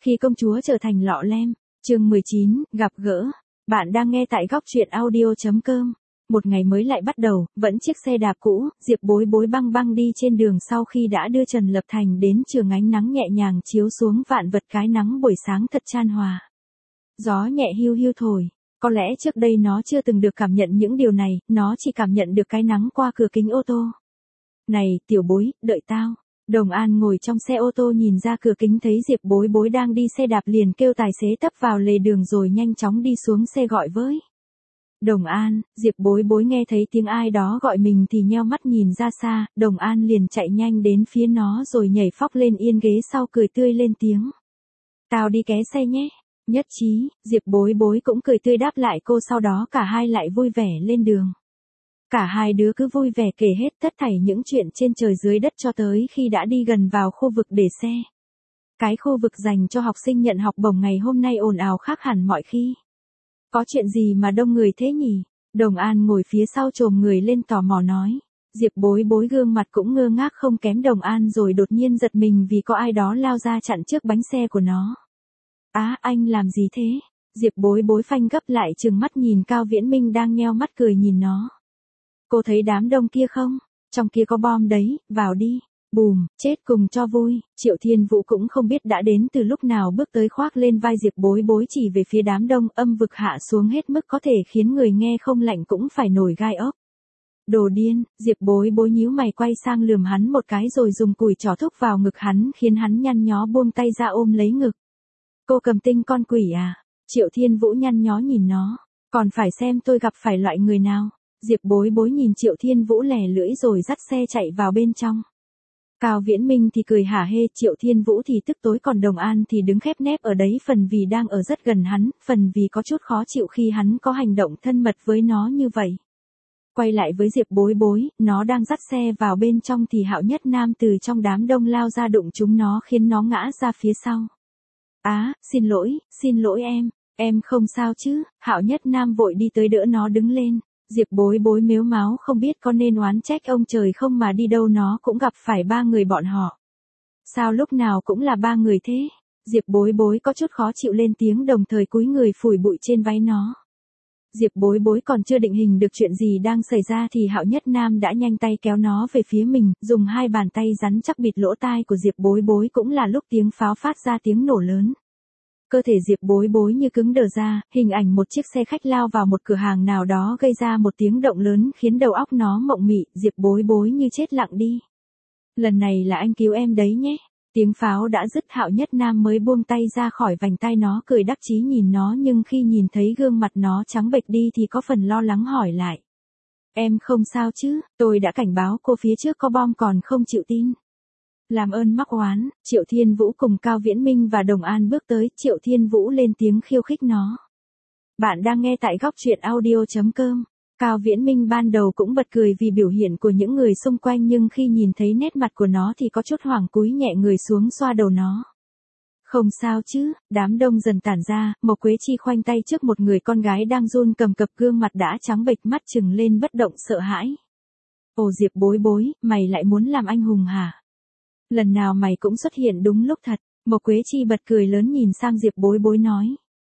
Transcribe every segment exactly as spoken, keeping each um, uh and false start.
Khi công chúa trở thành lọ lem, chương mười chín, gặp gỡ. Bạn đang nghe tại góc truyện audio chấm com. Một ngày mới lại bắt đầu, vẫn chiếc xe đạp cũ, Diệp Bối Bối băng băng đi trên đường sau khi đã đưa Trần Lập Thành đến trường, ánh nắng nhẹ nhàng chiếu xuống vạn vật, cái nắng buổi sáng thật chan hòa. Gió nhẹ hiu hiu thổi, có lẽ trước đây nó chưa từng được cảm nhận những điều này, nó chỉ cảm nhận được cái nắng qua cửa kính ô tô. Này, tiểu bối, đợi tao. Đồng An ngồi trong xe ô tô nhìn ra cửa kính thấy Diệp Bối Bối đang đi xe đạp, liền kêu tài xế tấp vào lề đường rồi nhanh chóng đi xuống xe gọi với. Đồng An. Diệp Bối Bối nghe thấy tiếng ai đó gọi mình thì nheo mắt nhìn ra xa, Đồng An liền chạy nhanh đến phía nó rồi nhảy phóc lên yên ghế sau, cười tươi lên tiếng. Tao đi ké xe nhé. Nhất trí. Diệp Bối Bối cũng cười tươi đáp lại cô, sau đó cả hai lại vui vẻ lên đường. Cả hai đứa cứ vui vẻ kể hết tất thảy những chuyện trên trời dưới đất cho tới khi đã đi gần vào khu vực để xe. Cái khu vực dành cho học sinh nhận học bổng ngày hôm nay ồn ào khác hẳn mọi khi. Có chuyện gì mà đông người thế nhỉ? Đồng An ngồi phía sau chồm người lên tò mò nói. Diệp Bối Bối gương mặt cũng ngơ ngác không kém Đồng An, rồi đột nhiên giật mình vì có ai đó lao ra chặn trước bánh xe của nó. Á, anh làm gì thế? Diệp Bối Bối phanh gấp lại, trừng mắt nhìn Cao Viễn Minh đang nheo mắt cười nhìn nó. Cô thấy đám đông kia không? Trong kia có bom đấy, vào đi. Bùm, chết cùng cho vui. Triệu Thiên Vũ cũng không biết đã đến từ lúc nào bước tới khoác lên vai Diệp Bối Bối chỉ về phía đám đông, âm vực hạ xuống hết mức có thể khiến người nghe không lạnh cũng phải nổi gai ốc. Đồ điên. Diệp Bối Bối nhíu mày quay sang lườm hắn một cái rồi dùng cùi trỏ thúc vào ngực hắn khiến hắn nhăn nhó buông tay ra ôm lấy ngực. Cô cầm tinh con quỷ à? Triệu Thiên Vũ nhăn nhó nhìn nó. Còn phải xem tôi gặp phải loại người nào. Diệp Bối Bối nhìn Triệu Thiên Vũ lẻ lưỡi rồi dắt xe chạy vào bên trong. Cao Viễn Minh thì cười hả hê, Triệu Thiên Vũ thì tức tối, còn Đồng An thì đứng khép nép ở đấy, phần vì đang ở rất gần hắn, phần vì có chút khó chịu khi hắn có hành động thân mật với nó như vậy. Quay lại với Diệp Bối Bối, nó đang dắt xe vào bên trong thì Hạo Nhất Nam từ trong đám đông lao ra đụng trúng nó khiến nó ngã ra phía sau. Á, xin lỗi, xin lỗi em, em không sao chứ? Hạo Nhất Nam vội đi tới đỡ nó đứng lên. Diệp Bối Bối mếu máo không biết có nên oán trách ông trời không mà đi đâu nó cũng gặp phải ba người bọn họ. Sao lúc nào cũng là ba người thế? Diệp Bối Bối có chút khó chịu lên tiếng, đồng thời cúi người phủi bụi trên váy nó. Diệp Bối Bối còn chưa định hình được chuyện gì đang xảy ra thì Hạo Nhất Nam đã nhanh tay kéo nó về phía mình, dùng hai bàn tay rắn chắc bịt lỗ tai của Diệp Bối Bối, cũng là lúc tiếng pháo phát ra tiếng nổ lớn. Cơ thể Diệp Bối Bối như cứng đờ ra, hình ảnh một chiếc xe khách lao vào một cửa hàng nào đó gây ra một tiếng động lớn khiến đầu óc nó mộng mị, Diệp Bối Bối như chết lặng đi. Lần này là anh cứu em đấy nhé. Tiếng pháo đã dứt, Hạo Nhất Nam mới buông tay ra khỏi vành tay nó, cười đắc chí nhìn nó, nhưng khi nhìn thấy gương mặt nó trắng bệch đi thì có phần lo lắng hỏi lại. Em không sao chứ? Tôi đã cảnh báo cô phía trước có bom còn không chịu tin. Làm ơn mắc oán. Triệu Thiên Vũ cùng Cao Viễn Minh và Đồng An bước tới, Triệu Thiên Vũ lên tiếng khiêu khích nó. Bạn đang nghe tại góc truyện audio chấm com. Cao Viễn Minh ban đầu cũng bật cười vì biểu hiện của những người xung quanh, nhưng khi nhìn thấy nét mặt của nó thì có chút hoảng, cúi nhẹ người xuống xoa đầu nó. Không sao chứ? Đám đông dần tản ra, Mộc Quế Chi khoanh tay trước một người con gái đang run cầm cập, gương mặt đã trắng bệch, mắt trừng lên bất động sợ hãi. Ồ Diệp Bối Bối, mày lại muốn làm anh hùng hả? Lần nào mày cũng xuất hiện đúng lúc thật. Mộc Quế Chi bật cười lớn nhìn sang Diệp Bối Bối nói.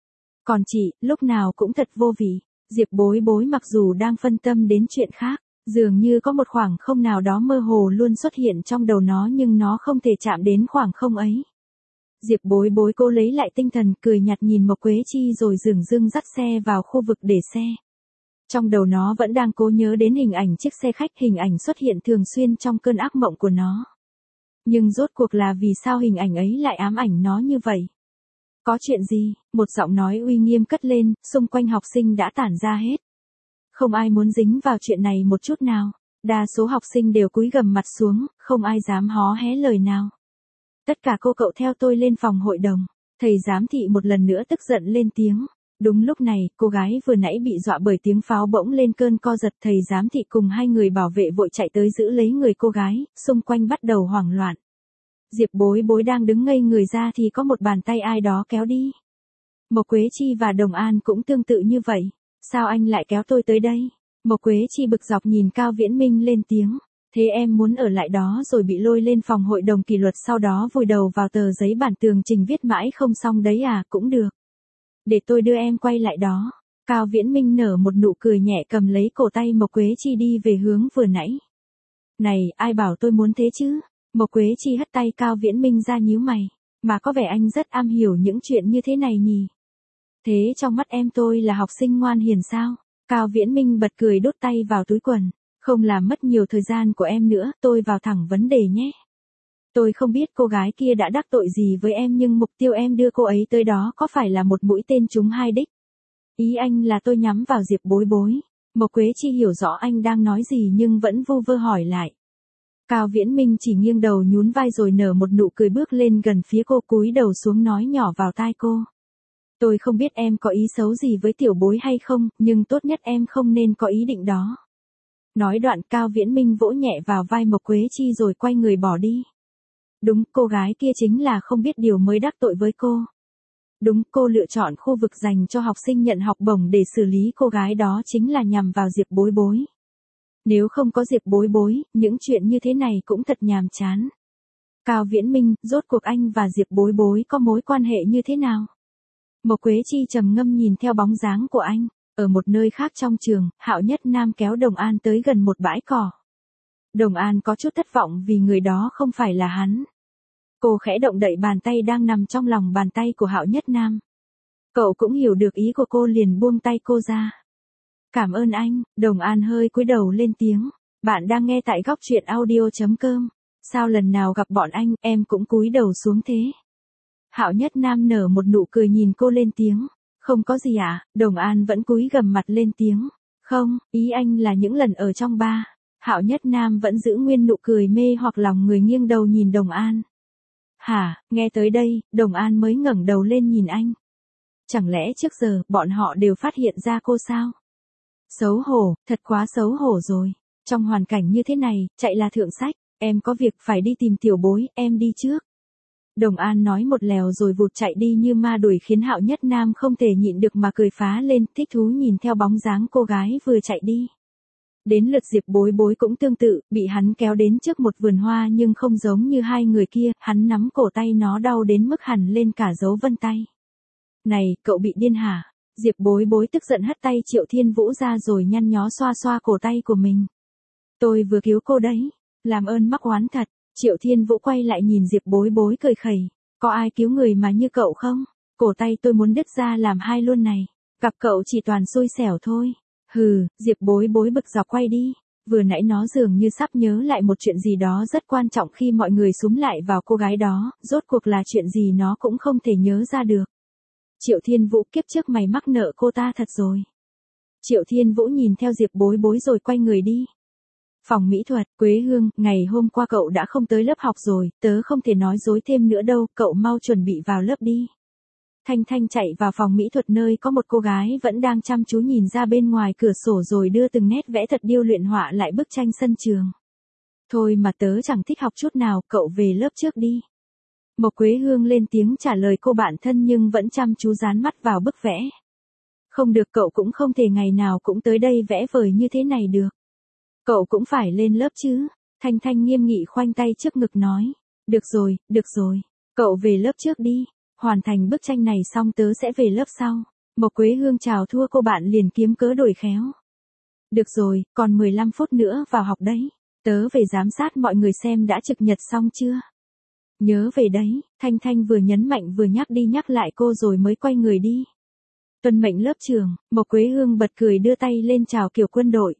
Còn chị, lúc nào cũng thật vô vị. Diệp Bối Bối mặc dù đang phân tâm đến chuyện khác, dường như có một khoảng không nào đó mơ hồ luôn xuất hiện trong đầu nó, nhưng nó không thể chạm đến khoảng không ấy. Diệp Bối Bối cố lấy lại tinh thần, cười nhạt nhìn Mộc Quế Chi rồi dửng dưng dắt xe vào khu vực để xe. Trong đầu nó vẫn đang cố nhớ đến hình ảnh chiếc xe khách, hình ảnh xuất hiện thường xuyên trong cơn ác mộng của nó. Nhưng rốt cuộc là vì sao hình ảnh ấy lại ám ảnh nó như vậy? Có chuyện gì? Một giọng nói uy nghiêm cất lên, xung quanh học sinh đã tản ra hết. Không ai muốn dính vào chuyện này một chút nào. Đa số học sinh đều cúi gằm mặt xuống, không ai dám hó hé lời nào. Tất cả cô cậu theo tôi lên phòng hội đồng. Thầy giám thị một lần nữa tức giận lên tiếng. Đúng lúc này, cô gái vừa nãy bị dọa bởi tiếng pháo bỗng lên cơn co giật, thầy giám thị cùng hai người bảo vệ vội chạy tới giữ lấy người cô gái, xung quanh bắt đầu hoảng loạn. Diệp Bối Bối đang đứng ngây người ra thì có một bàn tay ai đó kéo đi. Mộc Quế Chi và Đồng An cũng tương tự như vậy. Sao anh lại kéo tôi tới đây? Mộc Quế Chi bực dọc nhìn Cao Viễn Minh lên tiếng. Thế em muốn ở lại đó rồi bị lôi lên phòng hội đồng kỷ luật sau đó vùi đầu vào tờ giấy bản tường trình viết mãi không xong đấy à, cũng được. Để tôi đưa em quay lại đó. Cao Viễn Minh nở một nụ cười nhẹ cầm lấy cổ tay Mộc Quế Chi đi về hướng vừa nãy. Này, ai bảo tôi muốn thế chứ? Mộc Quế Chi hất tay Cao Viễn Minh ra nhíu mày. Mà có vẻ anh rất am hiểu những chuyện như thế này nhỉ? Thế trong mắt em tôi là học sinh ngoan hiền sao? Cao Viễn Minh bật cười đút tay vào túi quần. Không làm mất nhiều thời gian của em nữa, tôi vào thẳng vấn đề nhé. Tôi không biết cô gái kia đã đắc tội gì với em nhưng mục tiêu em đưa cô ấy tới đó có phải là một mũi tên trúng hai đích? Ý anh là tôi nhắm vào Diệp Bối Bối. Mộc Quế Chi hiểu rõ anh đang nói gì nhưng vẫn vu vơ hỏi lại. Cao Viễn Minh chỉ nghiêng đầu nhún vai rồi nở một nụ cười bước lên gần phía cô cúi đầu xuống nói nhỏ vào tai cô. Tôi không biết em có ý xấu gì với tiểu bối hay không, nhưng tốt nhất em không nên có ý định đó. Nói đoạn Cao Viễn Minh vỗ nhẹ vào vai Mộc Quế Chi rồi quay người bỏ đi. Đúng, cô gái kia chính là không biết điều mới đắc tội với cô. Đúng, cô lựa chọn khu vực dành cho học sinh nhận học bổng để xử lý cô gái đó chính là nhằm vào Diệp Bối Bối. Nếu không có Diệp Bối Bối, những chuyện như thế này cũng thật nhàm chán. Cao Viễn Minh, rốt cuộc anh và Diệp Bối Bối có mối quan hệ như thế nào? Mộc Quế Chi trầm ngâm nhìn theo bóng dáng của anh. Ở một nơi khác trong trường, Hạo Nhất Nam kéo Đồng An tới gần một bãi cỏ. Đồng An có chút thất vọng vì người đó không phải là hắn. Cô khẽ động đậy bàn tay đang nằm trong lòng bàn tay của Hạo Nhất Nam. Cậu cũng hiểu được ý của cô liền buông tay cô ra. Cảm ơn anh, Đồng An hơi cúi đầu lên tiếng. Bạn đang nghe tại góc truyện audio chấm com. Sao lần nào gặp bọn anh, em cũng cúi đầu xuống thế? Hạo Nhất Nam nở một nụ cười nhìn cô lên tiếng. Không có gì ạ, à? Đồng An vẫn cúi gằm mặt lên tiếng. Không, ý anh là những lần ở trong bar. Hạo Nhất Nam vẫn giữ nguyên nụ cười mê hoặc lòng người nghiêng đầu nhìn Đồng An. Hả, nghe tới đây, Đồng An mới ngẩng đầu lên nhìn anh. Chẳng lẽ trước giờ, bọn họ đều phát hiện ra cô sao? Xấu hổ, thật quá xấu hổ rồi. Trong hoàn cảnh như thế này, chạy là thượng sách, em có việc phải đi tìm tiểu bối, em đi trước. Đồng An nói một lèo rồi vụt chạy đi như ma đuổi khiến Hạo Nhất Nam không thể nhịn được mà cười phá lên, thích thú nhìn theo bóng dáng cô gái vừa chạy đi. Đến lượt Diệp Bối Bối cũng tương tự, bị hắn kéo đến trước một vườn hoa nhưng không giống như hai người kia, hắn nắm cổ tay nó đau đến mức hằn lên cả dấu vân tay. Này, cậu bị điên hả? Diệp Bối Bối tức giận hất tay Triệu Thiên Vũ ra rồi nhăn nhó xoa xoa cổ tay của mình. Tôi vừa cứu cô đấy, làm ơn mắc oán thật. Triệu Thiên Vũ quay lại nhìn Diệp Bối Bối cười khẩy. Có ai cứu người mà như cậu không? Cổ tay tôi muốn đứt ra làm hai luôn này. Gặp cậu chỉ toàn xui xẻo thôi. Hừ, Diệp Bối Bối bực dọc quay đi. Vừa nãy nó dường như sắp nhớ lại một chuyện gì đó rất quan trọng khi mọi người xúm lại vào cô gái đó. Rốt cuộc là chuyện gì nó cũng không thể nhớ ra được. Triệu Thiên Vũ, kiếp trước mày mắc nợ cô ta thật rồi. Triệu Thiên Vũ nhìn theo Diệp Bối Bối rồi quay người đi. Phòng mỹ thuật, Quế Hương, ngày hôm qua cậu đã không tới lớp học rồi, tớ không thể nói dối thêm nữa đâu, cậu mau chuẩn bị vào lớp đi. Thanh Thanh chạy vào phòng mỹ thuật nơi có một cô gái vẫn đang chăm chú nhìn ra bên ngoài cửa sổ rồi đưa từng nét vẽ thật điêu luyện họa lại bức tranh sân trường. Thôi mà tớ chẳng thích học chút nào, cậu về lớp trước đi. Mộc Quế Hương lên tiếng trả lời cô bạn thân nhưng vẫn chăm chú dán mắt vào bức vẽ. Không được, cậu cũng không thể ngày nào cũng tới đây vẽ vời như thế này được. Cậu cũng phải lên lớp chứ. Thanh Thanh nghiêm nghị khoanh tay trước ngực nói. Được rồi, được rồi. Cậu về lớp trước đi. Hoàn thành bức tranh này xong tớ sẽ về lớp sau. Mộc Quế Hương chào thua cô bạn liền kiếm cớ đổi khéo. Được rồi, còn mười lăm phút nữa vào học đấy. Tớ về giám sát mọi người xem đã trực nhật xong chưa. Nhớ về đấy. Thanh Thanh vừa nhấn mạnh vừa nhắc đi nhắc lại cô rồi mới quay người đi. Tuân mệnh lớp trưởng. Mộc Quế Hương bật cười đưa tay lên chào kiểu quân đội.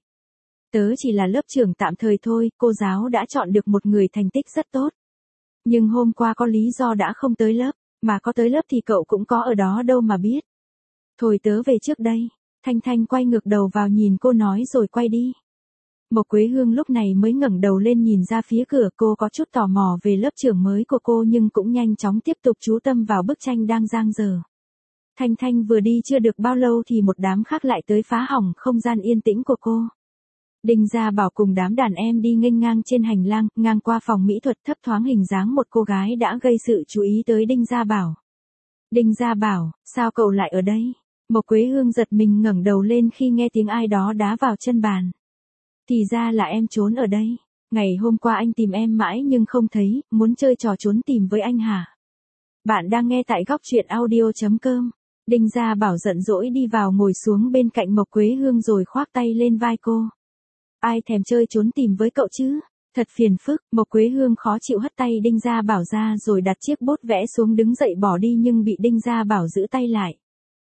Tớ chỉ là lớp trưởng tạm thời thôi, cô giáo đã chọn được một người thành tích rất tốt. Nhưng hôm qua có lý do đã không tới lớp, mà có tới lớp thì cậu cũng có ở đó đâu mà biết. Thôi tớ về trước đây. Thanh Thanh quay ngược đầu vào nhìn cô nói rồi quay đi. Mộc Quế Hương lúc này mới ngẩng đầu lên nhìn ra phía cửa, cô có chút tò mò về lớp trưởng mới của cô nhưng cũng nhanh chóng tiếp tục chú tâm vào bức tranh đang dang dở. Thanh Thanh vừa đi chưa được bao lâu thì một đám khác lại tới phá hỏng không gian yên tĩnh của cô. Đinh Gia Bảo cùng đám đàn em đi nghênh ngang trên hành lang, ngang qua phòng mỹ thuật, thấp thoáng hình dáng một cô gái đã gây sự chú ý tới Đinh Gia Bảo. Đinh Gia Bảo, sao cậu lại ở đây? Mộc Quế Hương giật mình ngẩng đầu lên khi nghe tiếng ai đó đá vào chân bàn. Thì ra là em trốn ở đây. Ngày hôm qua anh tìm em mãi nhưng không thấy, muốn chơi trò trốn tìm với anh hả? Bạn đang nghe tại góc truyện audio.com. Đinh Gia Bảo giận dỗi đi vào ngồi xuống bên cạnh Mộc Quế Hương rồi khoác tay lên vai cô. Ai thèm chơi trốn tìm với cậu chứ? Thật phiền phức. Mộc Quế Hương khó chịu hất tay Đinh Gia Bảo ra rồi đặt chiếc bút vẽ xuống đứng dậy bỏ đi nhưng bị Đinh Gia Bảo giữ tay lại.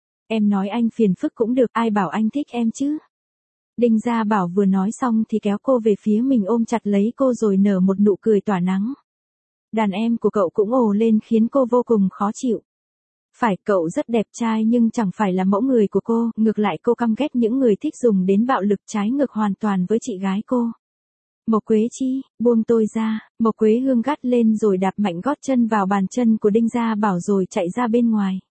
Em nói anh phiền phức cũng được, ai bảo anh thích em chứ? Đinh Gia Bảo vừa nói xong thì kéo cô về phía mình ôm chặt lấy cô rồi nở một nụ cười tỏa nắng. Đàn em của cậu cũng ồ lên khiến cô vô cùng khó chịu. Phải, cậu rất đẹp trai nhưng chẳng phải là mẫu người của cô, ngược lại cô căm ghét những người thích dùng đến bạo lực trái ngược hoàn toàn với chị gái cô. Mộc Quế Chi, buông tôi ra, Mộc Quế Hương gắt lên rồi đạp mạnh gót chân vào bàn chân của Đinh Gia Bảo rồi chạy ra bên ngoài.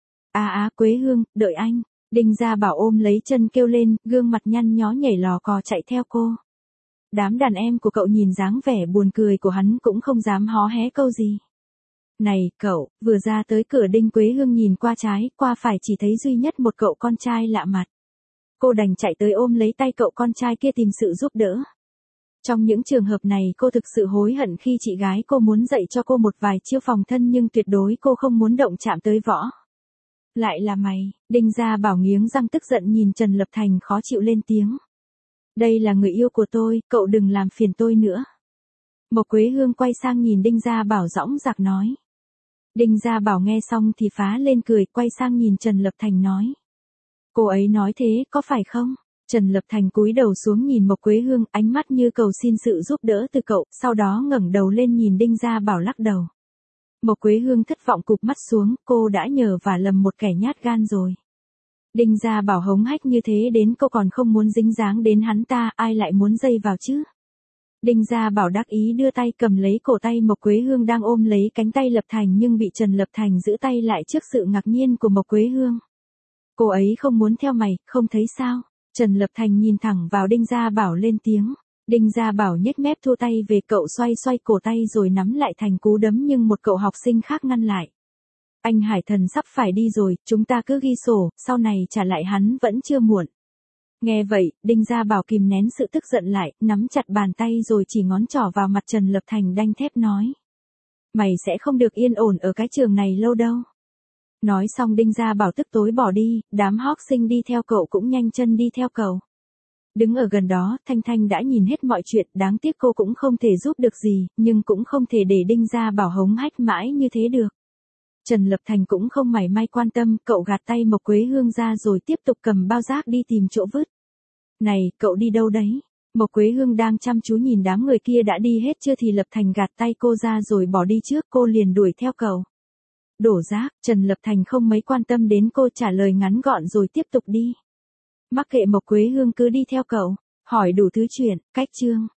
À á Quế Hương, đợi anh. Đinh Gia Bảo ôm lấy chân kêu lên, gương mặt nhăn nhó nhảy lò cò chạy theo cô. Đám đàn em của cậu nhìn dáng vẻ buồn cười của hắn cũng không dám hó hé câu gì. Này, cậu, vừa ra tới cửa Đinh Quế Hương nhìn qua trái, qua phải chỉ thấy duy nhất một cậu con trai lạ mặt. Cô đành chạy tới ôm lấy tay cậu con trai kia tìm sự giúp đỡ. Trong những trường hợp này cô thực sự hối hận khi chị gái cô muốn dạy cho cô một vài chiêu phòng thân nhưng tuyệt đối cô không muốn động chạm tới võ. Lại là mày, Đinh Gia Bảo nghiến răng tức giận nhìn Trần Lập Thành khó chịu lên tiếng. Đây là người yêu của tôi, cậu đừng làm phiền tôi nữa. Mộc Quế Hương quay sang nhìn Đinh Gia Bảo dõng dạc nói. Đinh Gia Bảo nghe xong thì phá lên cười, quay sang nhìn Trần Lập Thành nói. Cô ấy nói thế, có phải không? Trần Lập Thành cúi đầu xuống nhìn Mộc Quế Hương, ánh mắt như cầu xin sự giúp đỡ từ cậu, sau đó ngẩng đầu lên nhìn Đinh Gia Bảo lắc đầu. Mộc Quế Hương thất vọng cụp mắt xuống, cô đã nhờ vả lầm một kẻ nhát gan rồi. Đinh Gia Bảo hống hách như thế đến cô còn không muốn dính dáng đến hắn ta, ai lại muốn dây vào chứ? Đinh Gia Bảo đắc ý đưa tay cầm lấy cổ tay Mộc Quế Hương đang ôm lấy cánh tay Lập Thành nhưng bị Trần Lập Thành giữ tay lại trước sự ngạc nhiên của Mộc Quế Hương. Cô ấy không muốn theo mày, không thấy sao? Trần Lập Thành nhìn thẳng vào Đinh Gia Bảo lên tiếng. Đinh Gia Bảo nhếch mép thua tay về, cậu xoay xoay cổ tay rồi nắm lại thành cú đấm nhưng một cậu học sinh khác ngăn lại. Anh Hải Thần sắp phải đi rồi, chúng ta cứ ghi sổ, sau này trả lại hắn vẫn chưa muộn. Nghe vậy, Đinh Gia Bảo kìm nén sự tức giận lại, nắm chặt bàn tay rồi chỉ ngón trỏ vào mặt Trần Lập Thành đanh thép nói. Mày sẽ không được yên ổn ở cái trường này lâu đâu. Nói xong Đinh Gia Bảo tức tối bỏ đi, đám học sinh đi theo cậu cũng nhanh chân đi theo cậu. Đứng ở gần đó, Thanh Thanh đã nhìn hết mọi chuyện, đáng tiếc cô cũng không thể giúp được gì, nhưng cũng không thể để Đinh Gia Bảo hống hách mãi như thế được. Trần Lập Thành cũng không mảy may quan tâm, cậu gạt tay Mộc Quế Hương ra rồi tiếp tục cầm bao rác đi tìm chỗ vứt. Này, cậu đi đâu đấy? Mộc Quế Hương đang chăm chú nhìn đám người kia đã đi hết chưa thì Lập Thành gạt tay cô ra rồi bỏ đi trước, cô liền đuổi theo cậu. Đổ rác, Trần Lập Thành không mấy quan tâm đến cô, trả lời ngắn gọn rồi tiếp tục đi. Mắc kệ Mộc Quế Hương cứ đi theo cậu, hỏi đủ thứ chuyện, cách chương.